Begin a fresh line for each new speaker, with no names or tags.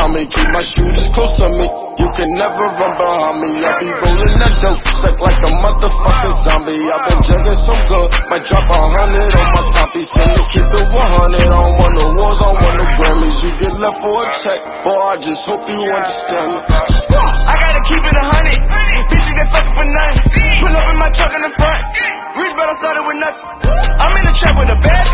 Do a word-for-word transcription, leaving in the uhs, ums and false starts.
behind me. Keep my shooters close to me. You can never run behind me. I be rolling that dope, sick like a motherfucking zombie. I been jugging so good, might drop a hundred on my top. He send me keep it one hundred. I don't want no wars, I don't want no Grammys. You get left for a check, boy, I just hope you understand me.
I gotta keep it a hundred. Bitches that fucking for nothing. Pull up in my truck in the front. Rich, but I started with nothing. I'm in the trap with a bad